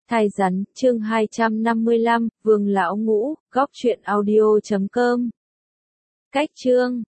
Thai rắn, chương 255, Vương Lão Ngũ, góc truyện audio.com. Cách chương